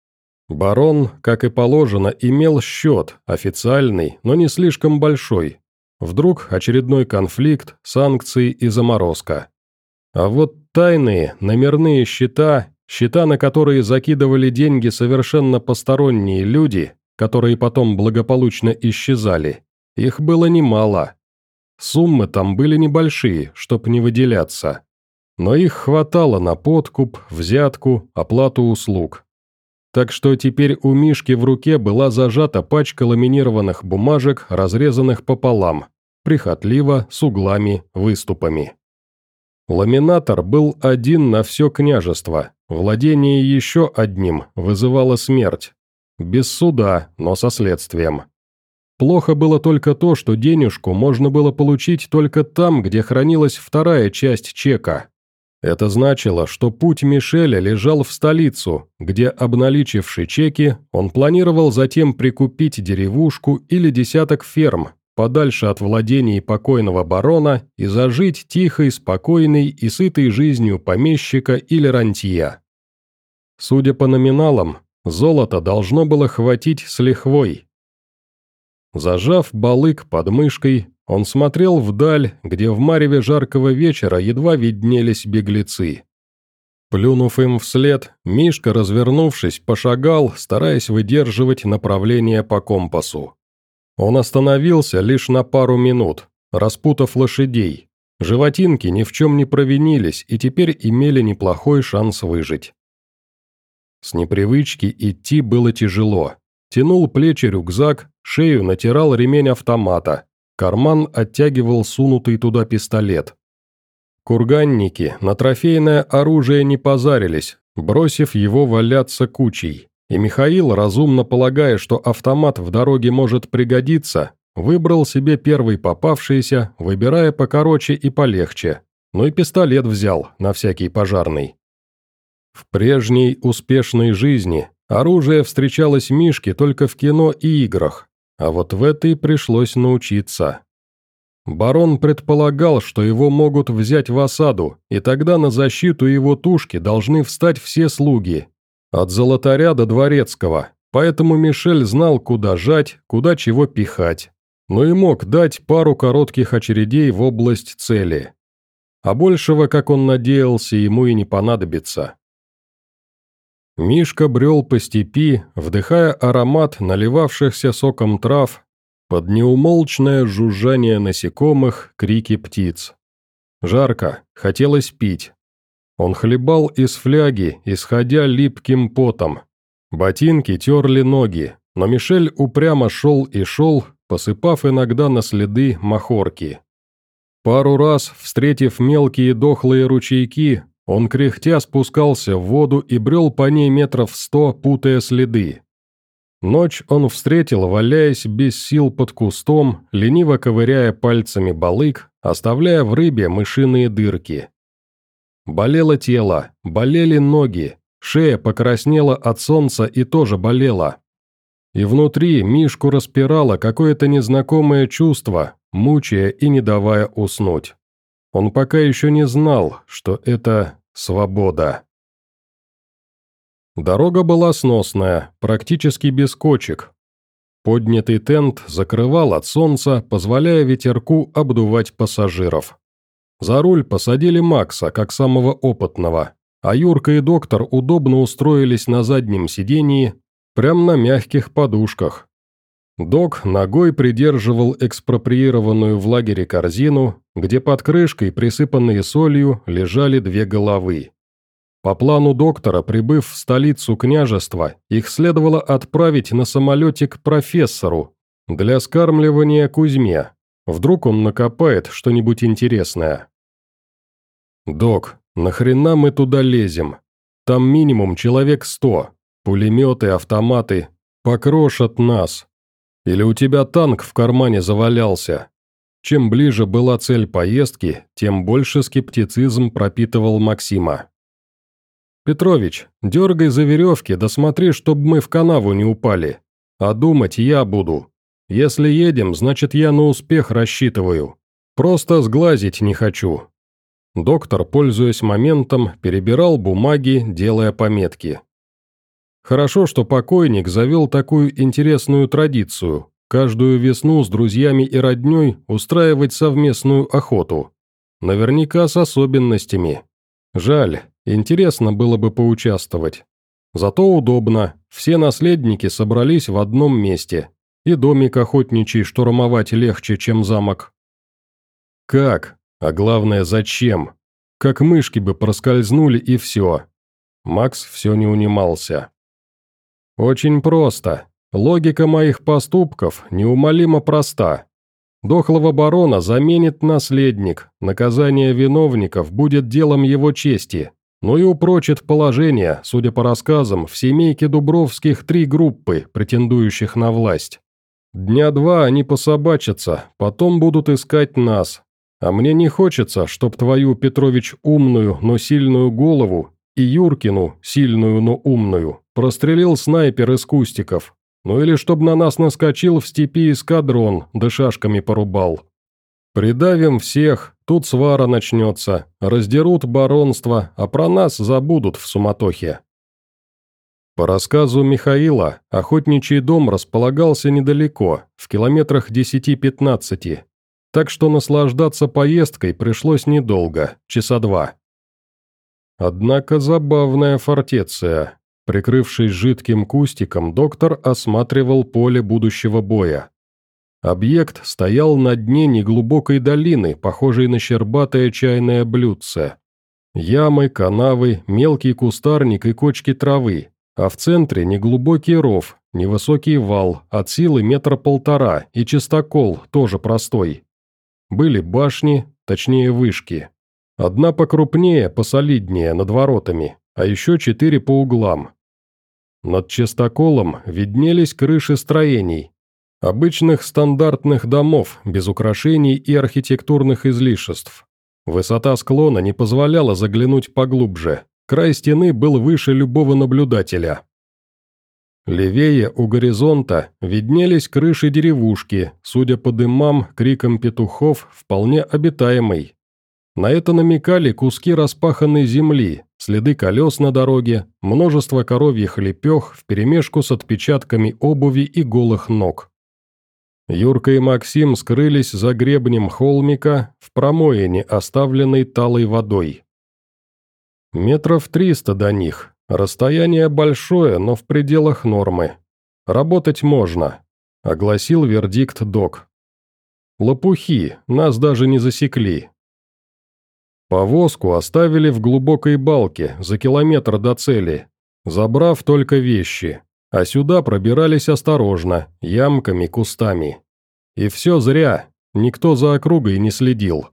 Барон, как и положено, имел счет, официальный, но не слишком большой. Вдруг очередной конфликт, санкции и заморозка. А вот тайные, номерные счета, счета, на которые закидывали деньги совершенно посторонние люди, которые потом благополучно исчезали, их было немало. Суммы там были небольшие, чтоб не выделяться. Но их хватало на подкуп, взятку, оплату услуг. Так что теперь у Мишки в руке была зажата пачка ламинированных бумажек, разрезанных пополам, прихотливо, с углами, выступами. Ламинатор был один на все княжество, владение еще одним вызывало смерть. Без суда, но со следствием. Плохо было только то, что денежку можно было получить только там, где хранилась вторая часть чека. Это значило, что путь Мишеля лежал в столицу, где, обналичивший чеки, он планировал затем прикупить деревушку или десяток ферм, подальше от владений покойного барона и зажить тихой, спокойной и сытой жизнью помещика или рантье. Судя по номиналам, золота должно было хватить с лихвой. Зажав балык под мышкой, он смотрел вдаль, где в мареве жаркого вечера едва виднелись беглецы. Плюнув им вслед, Мишка, развернувшись, пошагал, стараясь выдерживать направление по компасу. Он остановился лишь на пару минут, распутав лошадей. Животинки ни в чем не провинились и теперь имели неплохой шанс выжить. С непривычки идти было тяжело. Тянул плечи рюкзак, шею натирал ремень автомата, карман оттягивал сунутый туда пистолет. Курганники на трофейное оружие не позарились, бросив его валяться кучей, и Михаил, разумно полагая, что автомат в дороге может пригодиться, выбрал себе первый попавшийся, выбирая покороче и полегче, но и пистолет взял на всякий пожарный. В прежней успешной жизни оружие встречалось Мишке только в кино и играх, а вот в этой пришлось научиться. Барон предполагал, что его могут взять в осаду, и тогда на защиту его тушки должны встать все слуги, от золотаря до дворецкого, поэтому Мишель знал, куда жать, куда чего пихать, но и мог дать пару коротких очередей в область цели. А большего, как он надеялся, ему и не понадобится. Мишка брел по степи, вдыхая аромат наливавшихся соком трав, под неумолчное жужжание насекомых, крики птиц. Жарко, хотелось пить. Он хлебал из фляги, исходя липким потом. Ботинки терли ноги, но Мишель упрямо шел и шел, посыпав иногда на следы махорки. Пару раз, встретив мелкие дохлые ручейки, он кряхтя спускался в воду и брел по ней метров сто, путая следы. Ночь он встретил, валяясь без сил под кустом, лениво ковыряя пальцами балык, оставляя в рыбе мышиные дырки. Болело тело, болели ноги, шея покраснела от солнца и тоже болела. И внутри Мишку распирало какое-то незнакомое чувство, мучая и не давая уснуть. Он пока еще не знал, что это свобода. Дорога была сносная, практически без кочек. Поднятый тент закрывал от солнца, позволяя ветерку обдувать пассажиров. За руль посадили Макса, как самого опытного, а Юрка и доктор удобно устроились на заднем сидении, прямо на мягких подушках. Док ногой придерживал экспроприированную в лагере корзину, где под крышкой, присыпанные солью, лежали две головы. По плану доктора, прибыв в столицу княжества, их следовало отправить на самолете к профессору для скармливания Кузьме. Вдруг он накопает что-нибудь интересное. «Док, нахрена мы туда лезем? Там минимум человек сто, пулеметы, автоматы, покрошат нас. Или у тебя танк в кармане завалялся?» Чем ближе была цель поездки, тем больше скептицизм пропитывал Максима. «Петрович, дергай за веревки, да смотри, чтоб мы в канаву не упали. А думать я буду. Если едем, значит я на успех рассчитываю. Просто сглазить не хочу». Доктор, пользуясь моментом, перебирал бумаги, делая пометки. Хорошо, что покойник завел такую интересную традицию – каждую весну с друзьями и роднёй устраивать совместную охоту. Наверняка с особенностями. Жаль, интересно было бы поучаствовать. Зато удобно, все наследники собрались в одном месте, и домик охотничий штурмовать легче, чем замок. Как? А главное, зачем? Как мышки бы проскользнули и все. Макс все не унимался. Очень просто. Логика моих поступков неумолимо проста. Дохлого барона заменит наследник, наказание виновников будет делом его чести, но и упрочит положение, судя по рассказам, в семейке Дубровских три группы, претендующих на власть. Дня два они пособачатся, потом будут искать нас. А мне не хочется, чтоб твою, Петрович, умную, но сильную голову и Юркину, сильную, но умную, прострелил снайпер из кустиков. Ну или чтоб на нас наскочил в степи эскадрон, да шашками порубал. Придавим всех, тут свара начнется, раздерут баронство, а про нас забудут в суматохе. По рассказу Михаила, охотничий дом располагался недалеко, в километрах десяти-пятнадцати, так что наслаждаться поездкой пришлось недолго, часа два. Однако забавная фортеция. Прикрывшись жидким кустиком, доктор осматривал поле будущего боя. Объект стоял на дне неглубокой долины, похожей на щербатое чайное блюдце. Ямы, канавы, мелкий кустарник и кочки травы, а в центре неглубокий ров, невысокий вал, от силы метра полтора, и чистокол, тоже простой. Были башни, точнее вышки. Одна покрупнее, посолиднее, над воротами, а еще четыре по углам. Над чистоколом виднелись крыши строений, обычных стандартных домов, без украшений и архитектурных излишеств. Высота склона не позволяла заглянуть поглубже, край стены был выше любого наблюдателя. Левее у горизонта виднелись крыши деревушки, судя по дымам, крикам петухов, вполне обитаемой. На это намекали куски распаханной земли, следы колес на дороге, множество коровьих лепех вперемешку с отпечатками обуви и голых ног. Юрка и Максим скрылись за гребнем холмика в промоине, оставленной талой водой. Метров триста до них, расстояние большое, но в пределах нормы. Работать можно, огласил вердикт док. Лопухи, нас даже не засекли. Повозку оставили в глубокой балке, за километр до цели, забрав только вещи, а сюда пробирались осторожно, ямками, кустами. И все зря, никто за округой не следил.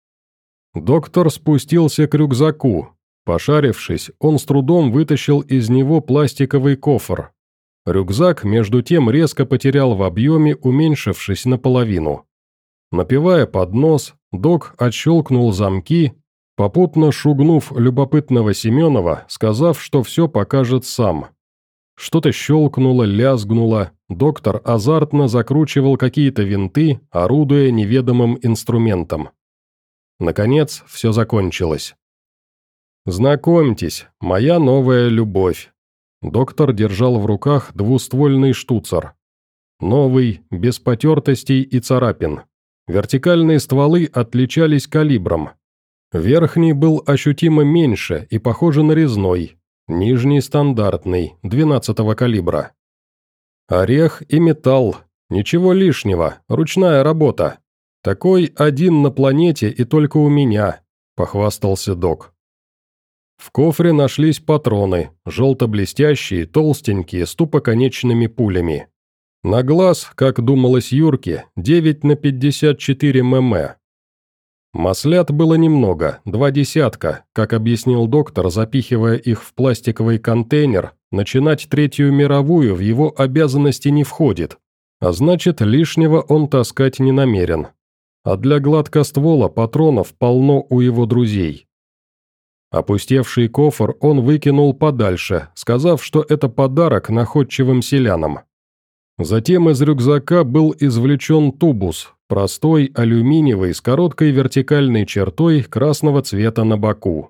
Доктор спустился к рюкзаку. Пошарившись, он с трудом вытащил из него пластиковый кофр. Рюкзак, между тем, резко потерял в объеме, уменьшившись наполовину. Напевая под нос, док отщелкнул замки, попутно шугнув любопытного Семенова, сказав, что все покажет сам. Что-то щелкнуло, лязгнуло, доктор азартно закручивал какие-то винты, орудуя неведомым инструментом. Наконец, все закончилось. «Знакомьтесь, моя новая любовь». Доктор держал в руках двуствольный штуцер. Новый, без потертостей и царапин. Вертикальные стволы отличались калибром. Верхний был ощутимо меньше и, похоже, нарезной. Нижний стандартный, двенадцатого калибра. Орех и металл, ничего лишнего, ручная работа. Такой один на планете и только у меня, похвастался док. В кофре нашлись патроны, желто-блестящие, толстенькие, с тупоконечными пулями. На глаз, как думалось Юрке, девять на пятьдесят четыре мм. Маслят было немного, два десятка, как объяснил доктор, запихивая их в пластиковый контейнер, начинать Третью мировую в его обязанности не входит, а значит, лишнего он таскать не намерен. А для гладкоствола патронов полно у его друзей. Опустевший кофр он выкинул подальше, сказав, что это подарок находчивым селянам. Затем из рюкзака был извлечен тубус, простой, алюминиевый, с короткой вертикальной чертой красного цвета на боку.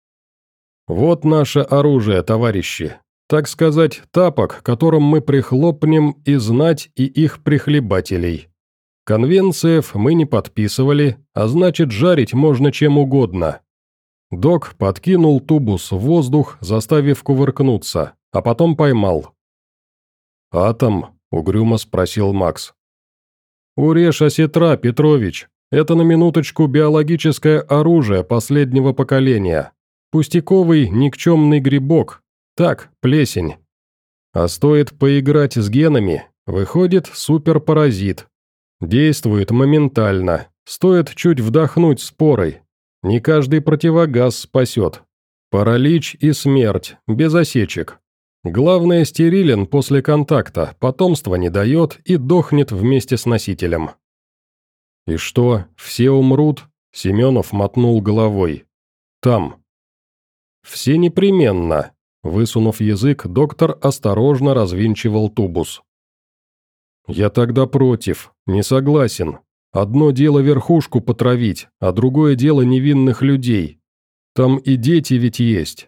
«Вот наше оружие, товарищи. Так сказать, тапок, которым мы прихлопнем и знать, и их прихлебателей. Конвенциев мы не подписывали, а значит, жарить можно чем угодно». Док подкинул тубус в воздух, заставив кувыркнуться, а потом поймал. «Атом?» — угрюмо спросил Макс. «Урежь осетра, Петрович. Это на минуточку биологическое оружие последнего поколения. Пустяковый, никчемный грибок. Так, плесень. А стоит поиграть с генами, выходит суперпаразит. Действует моментально, стоит чуть вдохнуть спорой. Не каждый противогаз спасет. Паралич и смерть, без осечек. Главное, стерилен после контакта, потомства не дает и дохнет вместе с носителем». «И что, все умрут?» — Семенов мотнул головой. «Там». «Все непременно», — высунув язык, доктор осторожно развинчивал тубус. «Я тогда против, не согласен. Одно дело верхушку потравить, а другое дело невинных людей. Там и дети ведь есть».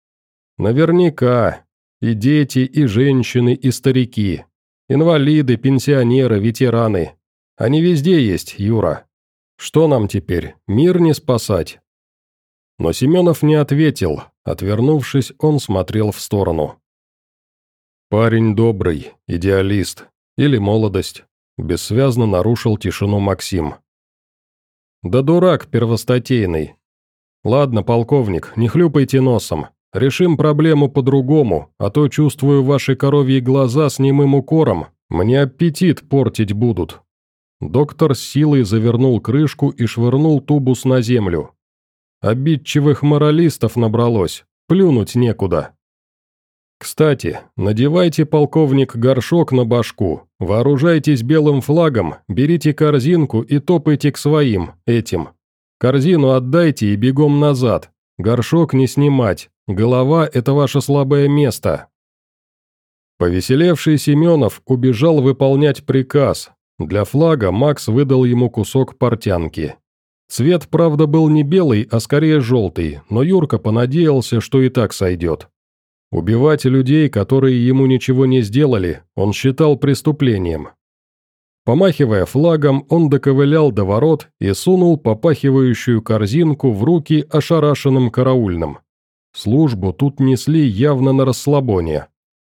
«Наверняка. И дети, и женщины, и старики. Инвалиды, пенсионеры, ветераны. Они везде есть, Юра. Что нам теперь, мир не спасать?» Но Семенов не ответил. Отвернувшись, он смотрел в сторону. «Парень добрый, идеалист. Или молодость. Бессвязно нарушил тишину Максим. «Да дурак первостатейный. Ладно, полковник, не хлюпайте носом. Решим проблему по-другому, а то, чувствую, ваши коровьи глаза с немым укором. Мне аппетит портить будут». Доктор с силой завернул крышку и швырнул тубус на землю. Обидчивых моралистов набралось, плюнуть некуда. «Кстати, надевайте, полковник, горшок на башку, вооружайтесь белым флагом, берите корзинку и топайте к своим, этим. Корзину отдайте и бегом назад, горшок не снимать, голова – это ваше слабое место». Повеселевший Семенов убежал выполнять приказ. Для флага Макс выдал ему кусок портянки. Цвет, правда, был не белый, а скорее желтый, но Юрка понадеялся, что и так сойдет. Убивать людей, которые ему ничего не сделали, он считал преступлением. Помахивая флагом, он доковылял до ворот и сунул попахивающую корзинку в руки ошарашенным караульным. Службу тут несли явно на расслабоне.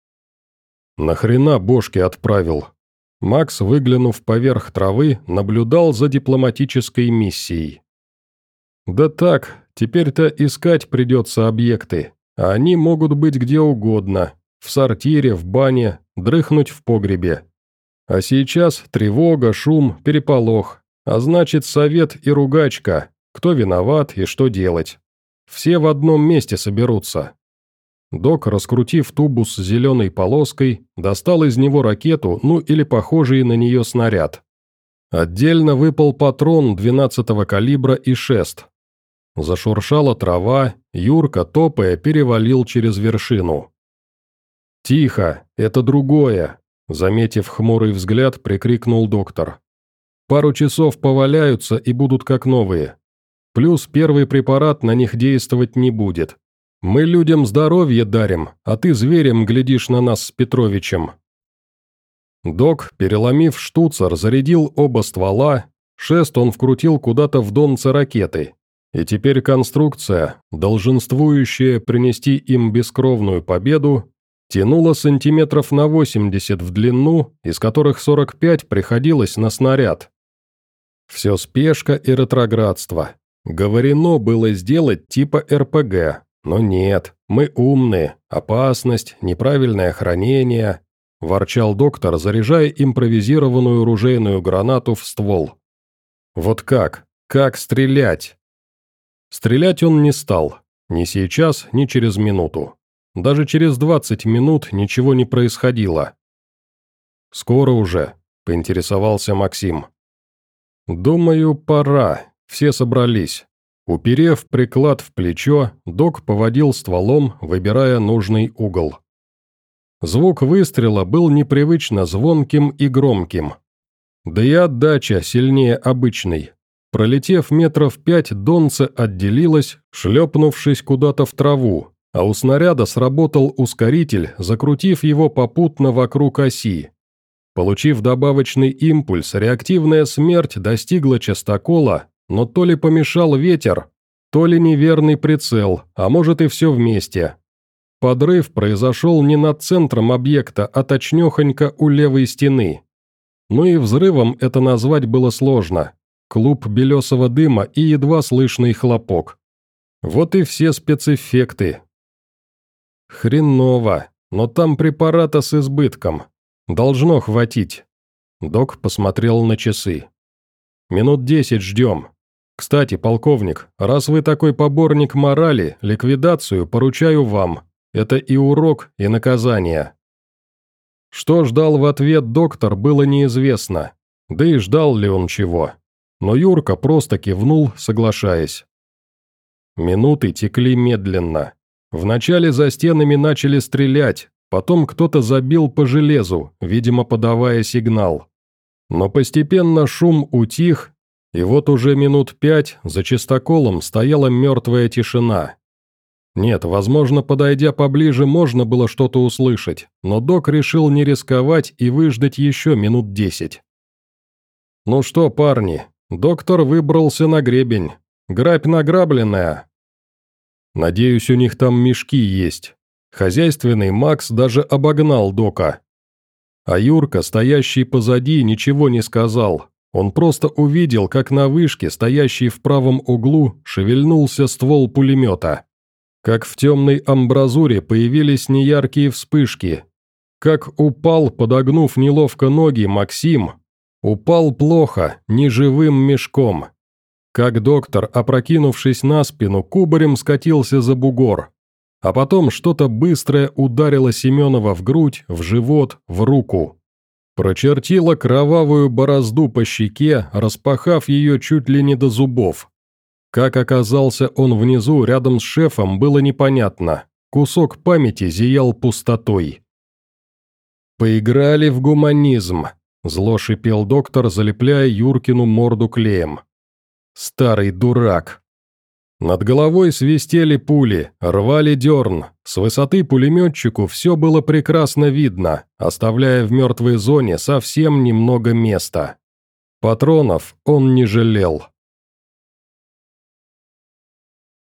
«Нахрена бошки отправил?» Макс, выглянув поверх травы, наблюдал за дипломатической миссией. «Да так, теперь-то искать придется объекты, а они могут быть где угодно, в сортире, в бане, дрыхнуть в погребе. А сейчас тревога, шум, переполох, а значит совет и ругачка, кто виноват и что делать. Все в одном месте соберутся». Док, раскрутив тубус с зеленой полоской, достал из него ракету, ну или похожий на нее снаряд. Отдельно выпал патрон двенадцатого калибра и шест. Зашуршала трава, Юрка, топая, перевалил через вершину. «Тихо, это другое», — заметив хмурый взгляд, прикрикнул доктор. «Пару часов поваляются и будут как новые. Плюс первый препарат на них действовать не будет. Мы людям здоровье дарим, а ты зверем глядишь на нас с Петровичем». Док, переломив штуцер, зарядил оба ствола, шест он вкрутил куда-то в донце ракеты, и теперь конструкция, долженствующая принести им бескровную победу, тянула сантиметров на восемьдесят в длину, из которых сорок пять приходилось на снаряд. Все спешка и ретроградство. Говорено было сделать типа эр пэ гэ. «Но нет, мы умные, опасность, неправильное хранение», – ворчал доктор, заряжая импровизированную ружейную гранату в ствол. «Вот как? Как стрелять?» Стрелять он не стал, ни сейчас, ни через минуту. Даже через двадцать минут ничего не происходило. «Скоро уже», – поинтересовался Максим. «Думаю, пора, все собрались». Уперев приклад в плечо, док поводил стволом, выбирая нужный угол. Звук выстрела был непривычно звонким и громким. Да и отдача сильнее обычной. Пролетев метров пять, донце отделилось, шлепнувшись куда-то в траву, а у снаряда сработал ускоритель, закрутив его попутно вокруг оси. Получив добавочный импульс, реактивная смерть достигла частокола, но то ли помешал ветер, то ли неверный прицел, а может и все вместе. Подрыв произошел не над центром объекта, а точнехонько у левой стены. Ну и взрывом это назвать было сложно. Клуб белесого дыма и едва слышный хлопок. Вот и все спецэффекты. Хреново, но там препарата с избытком. Должно хватить. Док посмотрел на часы. Минут десять ждем. Кстати, полковник, раз вы такой поборник морали, ликвидацию поручаю вам. Это и урок, и наказание». Что ждал в ответ доктор, было неизвестно. Да и ждал ли он чего. Но Юрка просто кивнул, соглашаясь. Минуты текли медленно. Вначале за стенами начали стрелять, потом кто-то забил по железу, видимо, подавая сигнал. Но постепенно шум утих, и вот уже минут пять за чистоколом стояла мертвая тишина. Нет, возможно, подойдя поближе, можно было что-то услышать, но док решил не рисковать и выждать еще минут десять. «Ну что, парни, доктор выбрался на гребень. Грабь награбленная». «Надеюсь, у них там мешки есть». Хозяйственный Макс даже обогнал дока. А Юрка, стоящий позади, ничего не сказал. Он просто увидел, как на вышке, стоящей в правом углу, шевельнулся ствол пулемета. Как в темной амбразуре появились неяркие вспышки. Как упал, подогнув неловко ноги, Максим. Упал плохо, неживым мешком. Как доктор, опрокинувшись на спину, кубарем скатился за бугор. А потом что-то быстрое ударило Семенова в грудь, в живот, в руку. Прочертило кровавую борозду по щеке, распахав ее чуть ли не до зубов. Как оказался он внизу, рядом с шефом, было непонятно. Кусок памяти зиял пустотой. «Поиграли в гуманизм», – зло шипел доктор, залепляя Юркину морду клеем. «Старый дурак». Над головой свистели пули, рвали дерн. С высоты пулеметчику все было прекрасно видно, оставляя в мертвой зоне совсем немного места. Патронов он не жалел.